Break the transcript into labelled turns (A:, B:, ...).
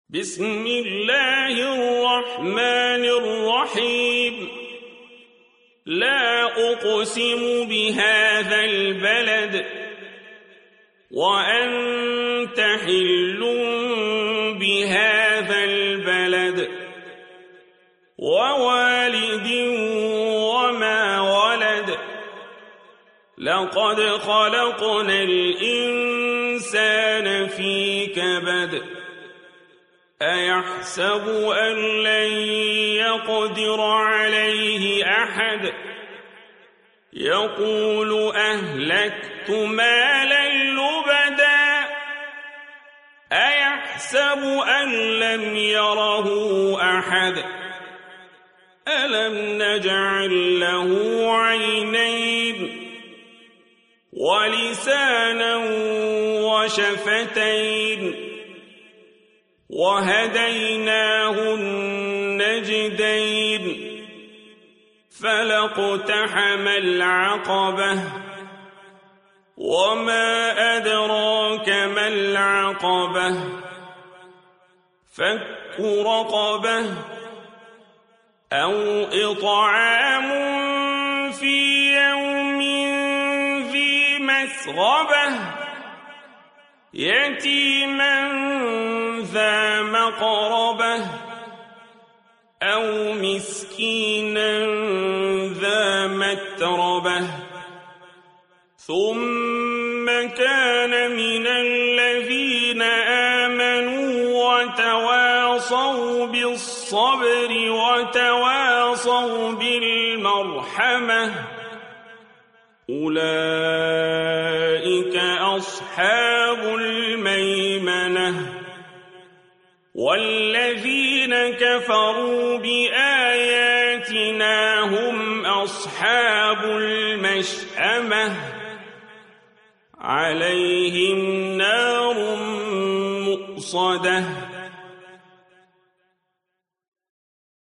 A: بسم الله الرحمن الرحيم. لا أقسم بهذا البلد وأنت حل بهذا البلد ووالد وما ولد. لقد خلقنا الإنسان في كبد. أيحسب أن لن يقدر عليه أحد. يقول أهلكت مالا لبدا. أيحسب أن لم يره أحد. ألم نجعل له عينين ولسانا وشفتين وهديناه النجدين. فلاقتحم العقبة وما أدراك ما العقبة. فك رقبة أو إطعام في يوم ذي مسغبة يتيما ذا مقربة أو مسكينا ذا متربة. ثم كان من الذين آمنوا وتواصوا بالصبر وتواصوا بالمرحمة. أولئك أصحاب الميمنة. والذين كفروا بآياتنا هم أصحاب المشأمة. عليهم نار مؤصدة.